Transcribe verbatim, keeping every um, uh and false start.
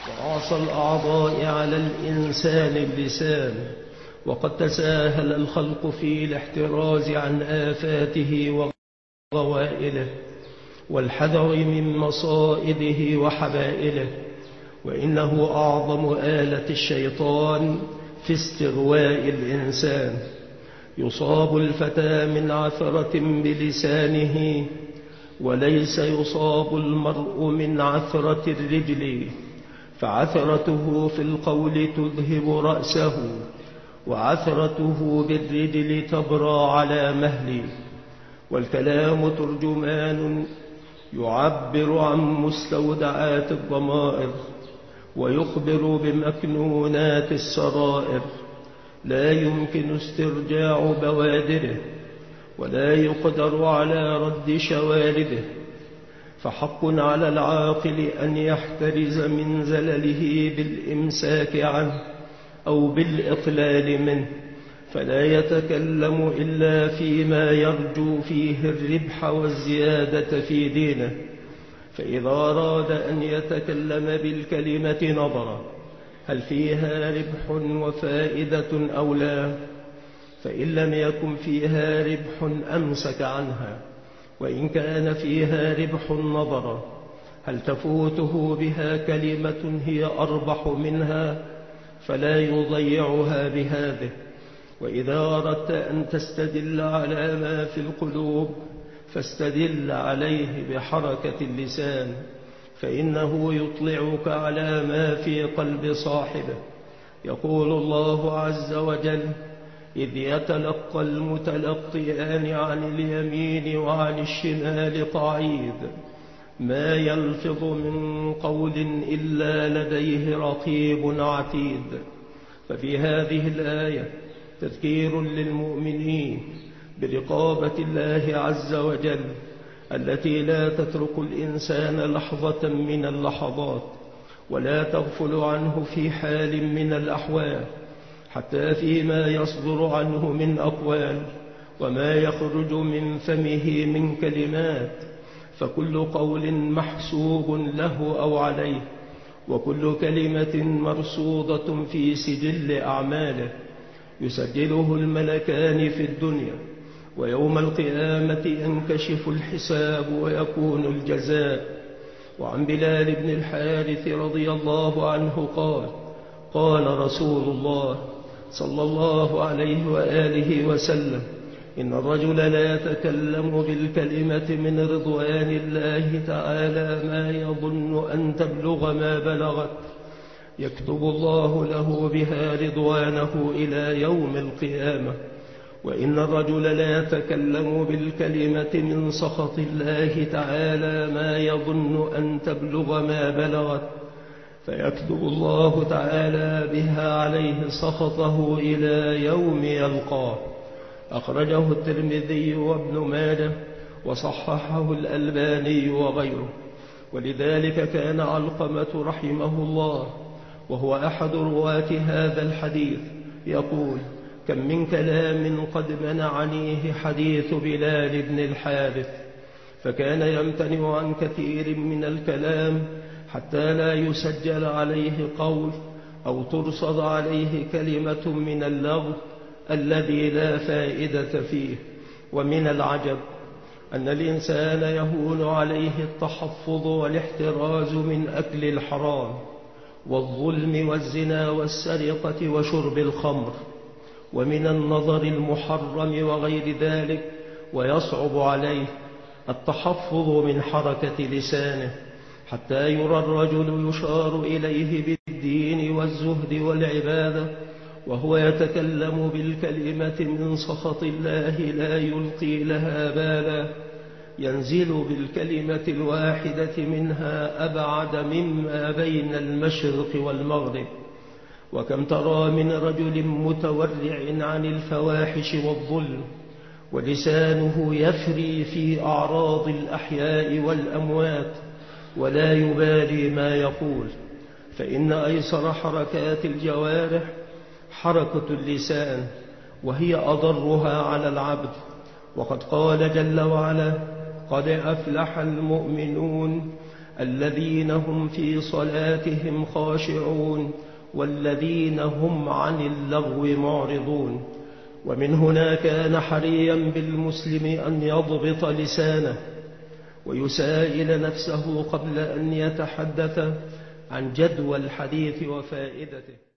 وأعصى الأعضاء على الإنسان اللسان، وقد تساهل الخلق في الاحتراز عن آفاته وغوائله والحذر من مصائده وحبائله، وإنه أعظم آلة الشيطان في استغواء الإنسان. يصاب الفتى من عثرة بلسانه، وليس يصاب المرء من عثرة الرجل، فعثرته في القول تذهب رأسه، وعثرته بالرجل تبرى على مهل. والكلام ترجمان يعبر عن مستودعات الضمائر، ويخبر بمكنونات السرائر، لا يمكن استرجاع بوادره، ولا يقدر على رد شوارده، فحق على العاقل أن يحترز من زلله بالإمساك عنه أو بالإقلال منه، فلا يتكلم إلا فيما يرجو فيه الربح والزيادة في دينه. فإذا أراد أن يتكلم بالكلمة نظر هل فيها ربح وفائدة أو لا، فإن لم يكن فيها ربح أمسك عنها، وإن كان فيها ربح نظر هل تفوته بها كلمة هي أربح منها، فلا يضيعها بهذه. وإذا أردت أن تستدل على ما في القلوب فاستدل عليه بحركة اللسان، فإنه يطلعك على ما في قلب صاحبه. يقول الله عز وجل: إذ يتلقى المتلقيان عن اليمين وعن الشمال قعيد، ما يلفظ من قول إلا لديه رقيب عتيد. ففي هذه الآية تذكير للمؤمنين برقابة الله عز وجل التي لا تترك الإنسان لحظة من اللحظات، ولا تغفل عنه في حال من الأحوال، حتى فيما يصدر عنه من أقوال وما يخرج من فمه من كلمات، فكل قول محسوب له أو عليه، وكل كلمة مرصودة في سجل أعماله يسجله الملكان في الدنيا، ويوم القيامة ينكشف الحساب ويكون الجزاء. وعن بلال بن الحارث رضي الله عنه قال: قال رسول الله صلى الله عليه وآله وسلم: إن الرجل لا يتكلم بالكلمة من رضوان الله تعالى ما يظن أن تبلغ ما بلغت، يكتب الله له بها رضوانه إلى يوم القيامة. وإن الرجل لا يتكلم بالكلمة من سخط الله تعالى ما يظن أن تبلغ ما بلغت، فيكتب الله تعالى بها عليه سخطه إلى يوم يلقاه. أخرجه الترمذي وابن ماجه وصححه الألباني وغيره. ولذلك كان علقمة رحمه الله وهو أحد رواة هذا الحديث يقول: كم من كلام قد منعنيه حديث بلال بن الحارث، فكان يمتنع عن كثير من الكلام حتى لا يسجل عليه قول أو ترصد عليه كلمة من اللغو الذي لا فائدة فيه. ومن العجب أن الإنسان يهون عليه التحفظ والاحتراز من أكل الحرام والظلم والزنا والسرقة وشرب الخمر ومن النظر المحرم وغير ذلك، ويصعب عليه التحفظ من حركة لسانه، حتى يرى الرجل يشار إليه بالدين والزهد والعبادة وهو يتكلم بالكلمة من سخط الله لا يلقي لها بالا، ينزل بالكلمة الواحدة منها أبعد مما بين المشرق والمغرب. وكم ترى من رجل متورع عن الفواحش والظلم ولسانه يفري في أعراض الأحياء والأموات ولا يبالي ما يقول، فإن أيسر حركات الجوارح حركة اللسان، وهي أضرها على العبد. وقد قال جل وعلا: قد أفلح المؤمنون الذين هم في صلاتهم خاشعون والذين هم عن اللغو معرضون. ومن هنا كان حريا بالمسلم أن يضبط لسانه ويسائل نفسه قبل أن يتحدث عن جدوى الحديث وفائدته.